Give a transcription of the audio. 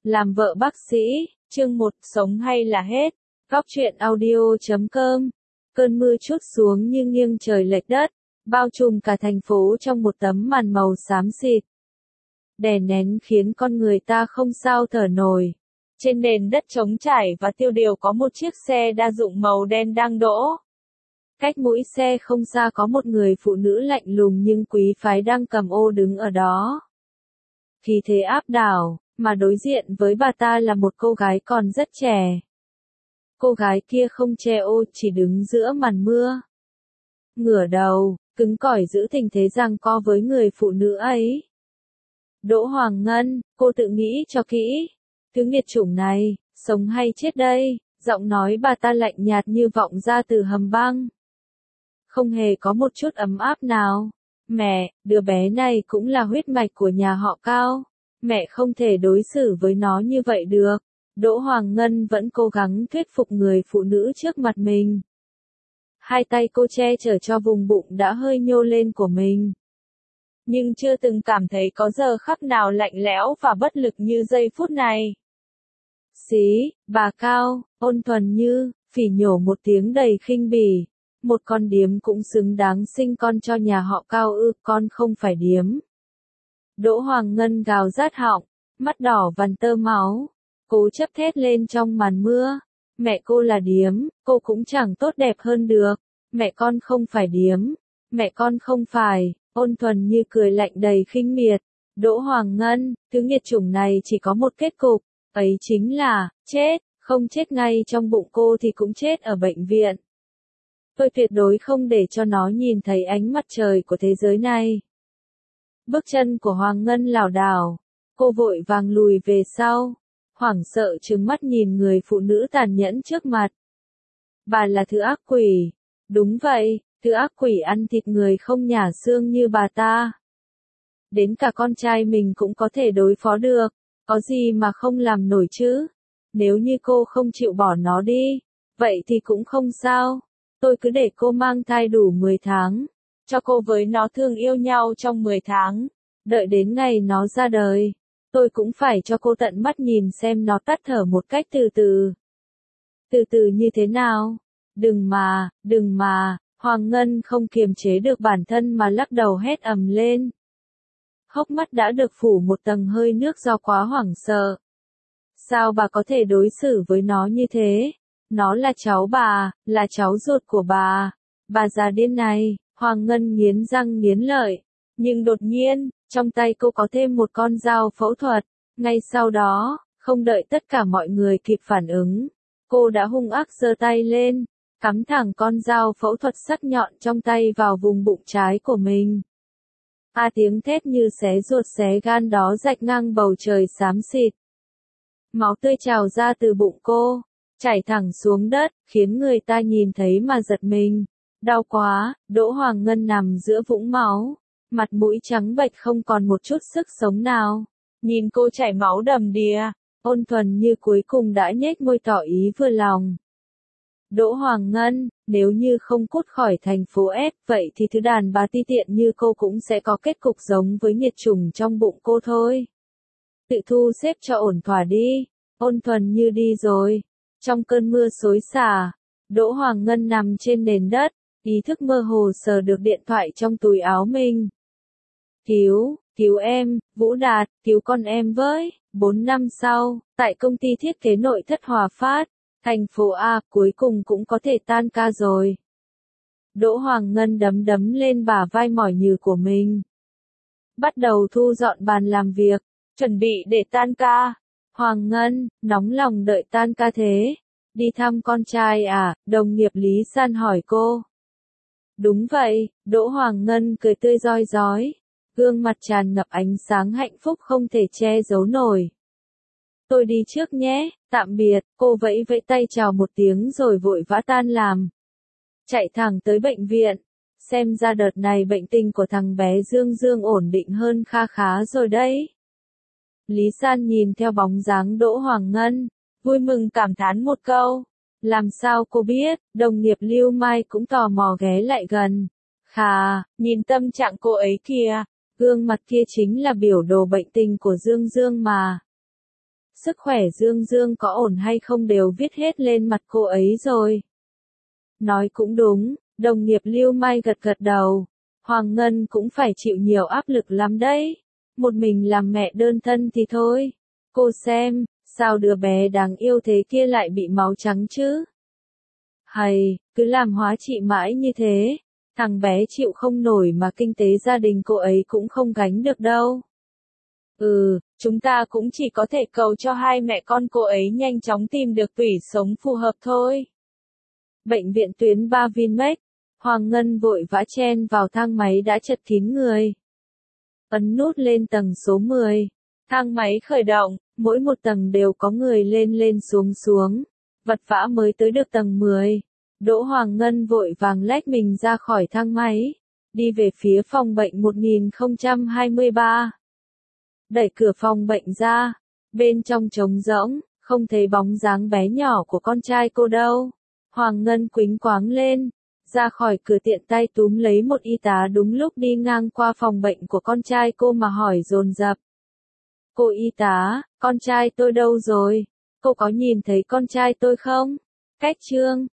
Làm vợ bác sĩ, chương 1, sống hay là hết. Góc truyện audio.com. Cơn mưa trút xuống như nghiêng trời lệch đất, bao trùm cả thành phố trong một tấm màn màu xám xịt. Đè nén khiến con người ta không sao thở nổi. Trên nền đất trống trải và tiêu điều có một chiếc xe đa dụng màu đen đang đỗ. Cách mũi xe không xa có một người phụ nữ lạnh lùng nhưng quý phái đang cầm ô đứng ở đó. Khí thế áp đảo, mà đối diện với bà ta là một cô gái còn rất trẻ. Cô gái kia không che ô, chỉ đứng giữa màn mưa. Ngửa đầu, cứng cỏi giữ tình thế giằng co với người phụ nữ ấy. Đỗ Hoàng Ngân, cô tự nghĩ cho kỹ. Thứ nghiệt chủng này, sống hay chết đây? Giọng nói bà ta lạnh nhạt như vọng ra từ hầm băng. Không hề có một chút ấm áp nào. Mẹ, đứa bé này cũng là huyết mạch của nhà họ Cao. Mẹ không thể đối xử với nó như vậy được. Đỗ Hoàng Ngân vẫn cố gắng thuyết phục người phụ nữ trước mặt mình. Hai tay cô che chở cho vùng bụng đã hơi nhô lên của mình. Nhưng chưa từng cảm thấy có giờ khắc nào lạnh lẽo và bất lực như giây phút này. Xí, bà Cao, ôn thuần như, phỉ nhổ một tiếng đầy khinh bỉ. Một con điếm cũng xứng đáng sinh con cho nhà họ Cao ư, con không phải điếm. Đỗ Hoàng Ngân gào rát họng, mắt đỏ vằn tơ máu, cố chấp thét lên trong màn mưa. Mẹ cô là điếm, cô cũng chẳng tốt đẹp hơn được. Mẹ con không phải điếm, mẹ con không phải, ôn thuần như cười lạnh đầy khinh miệt. Đỗ Hoàng Ngân, thứ nghiệt chủng này chỉ có một kết cục, ấy chính là, chết, không chết ngay trong bụng cô thì cũng chết ở bệnh viện. Tôi tuyệt đối không để cho nó nhìn thấy ánh mặt trời của thế giới này. Bước chân của Hoàng Ngân lảo đảo, cô vội vàng lùi về sau, hoảng sợ trừng mắt nhìn người phụ nữ tàn nhẫn trước mặt. Bà là thứ ác quỷ. Đúng vậy, thứ ác quỷ ăn thịt người không nhả xương như bà ta. Đến cả con trai mình cũng có thể đối phó được, có gì mà không làm nổi chứ. Nếu như cô không chịu bỏ nó đi, vậy thì cũng không sao. Tôi cứ để cô mang thai đủ 10 tháng, cho cô với nó thương yêu nhau trong 10 tháng. Đợi đến ngày nó ra đời, tôi cũng phải cho cô tận mắt nhìn xem nó tắt thở một cách từ từ. Từ từ như thế nào? Đừng mà, Hoàng Ngân không kiềm chế được bản thân mà lắc đầu hét ầm lên. Hốc mắt đã được phủ một tầng hơi nước do quá hoảng sợ. Sao bà có thể đối xử với nó như thế? Nó là cháu bà, là cháu ruột của bà. Bà già điên này, Hoàng Ngân nghiến răng nghiến lợi. Nhưng đột nhiên, trong tay cô có thêm một con dao phẫu thuật. Ngay sau đó, không đợi tất cả mọi người kịp phản ứng, cô đã hung ác giơ tay lên, cắm thẳng con dao phẫu thuật sắc nhọn trong tay vào vùng bụng trái của mình. Tiếng thét như xé ruột xé gan đó rạch ngang bầu trời xám xịt. Máu tươi trào ra từ bụng cô, chảy thẳng xuống đất, khiến người ta nhìn thấy mà giật mình. Đau quá, Đỗ Hoàng Ngân nằm giữa vũng máu, mặt mũi trắng bệch không còn một chút sức sống nào. Nhìn cô chảy máu đầm đìa, ôn thuần như cuối cùng đã nhếch môi tỏ ý vừa lòng. Đỗ Hoàng Ngân, nếu như không cút khỏi thành phố S, vậy thì thứ đàn bà ti tiện như cô cũng sẽ có kết cục giống với nghiệt chủng trong bụng cô thôi. Tự thu xếp cho ổn thỏa đi. Ôn thuần như đi rồi. Trong cơn mưa xối xả, Đỗ Hoàng Ngân nằm trên nền đất, ý thức mơ hồ sờ được điện thoại trong túi áo mình. Cứu em, Vũ Đạt, cứu con em với. 4 năm sau, tại công ty thiết kế nội thất Hòa Phát, thành phố A cuối cùng cũng có thể tan ca rồi. Đỗ Hoàng Ngân đấm lên bả vai mỏi nhừ của mình. Bắt đầu thu dọn bàn làm việc, chuẩn bị để tan ca. Hoàng Ngân, nóng lòng đợi tan ca thế. Đi thăm con trai à? Đồng nghiệp Lý San hỏi cô. Đúng vậy, Đỗ Hoàng Ngân cười tươi rói rói. Gương mặt tràn ngập ánh sáng hạnh phúc không thể che giấu nổi. Tôi đi trước nhé, tạm biệt, cô vẫy vẫy tay chào một tiếng rồi vội vã tan làm. Chạy thẳng tới bệnh viện, xem ra đợt này bệnh tình của thằng bé Dương ổn định hơn kha khá rồi đấy. Lý San nhìn theo bóng dáng Đỗ Hoàng Ngân, vui mừng cảm thán một câu. Làm sao cô biết? Đồng nghiệp Lưu Mai cũng tò mò ghé lại gần. Khà, nhìn tâm trạng cô ấy kìa, gương mặt kia chính là biểu đồ bệnh tình của Dương mà. sức khỏe Dương Dương có ổn hay không đều viết hết lên mặt cô ấy rồi. Nói cũng đúng, đồng nghiệp Lưu Mai gật gật đầu. Hoàng Ngân cũng phải chịu nhiều áp lực lắm đấy. Một mình làm mẹ đơn thân thì thôi. Cô xem, sao đứa bé đáng yêu thế kia lại bị máu trắng chứ? Hay, cứ làm hóa trị mãi như thế. Thằng bé chịu không nổi mà kinh tế gia đình cô ấy cũng không gánh được đâu. Chúng ta cũng chỉ có thể cầu cho hai mẹ con cô ấy nhanh chóng tìm được tủy sống phù hợp thôi. Bệnh viện tuyến 3 Vinmec, Hoàng Ngân vội vã chen vào thang máy đã chật kín người. Ấn nút lên tầng số 10. Thang máy khởi động, mỗi một tầng đều có người lên lên xuống xuống. Vật vã mới tới được tầng 10. Đỗ Hoàng Ngân vội vàng lách mình ra khỏi thang máy, đi về phía phòng bệnh 1023. Đẩy cửa phòng bệnh ra, bên trong trống rỗng, không thấy bóng dáng bé nhỏ của con trai cô đâu. Hoàng Ngân quĩnh quáng lên, ra khỏi cửa tiện tay túm lấy một y tá đúng lúc đi ngang qua phòng bệnh của con trai cô mà hỏi dồn dập. Cô y tá, con trai tôi đâu rồi? Cô có nhìn thấy con trai tôi không? Cách Trương,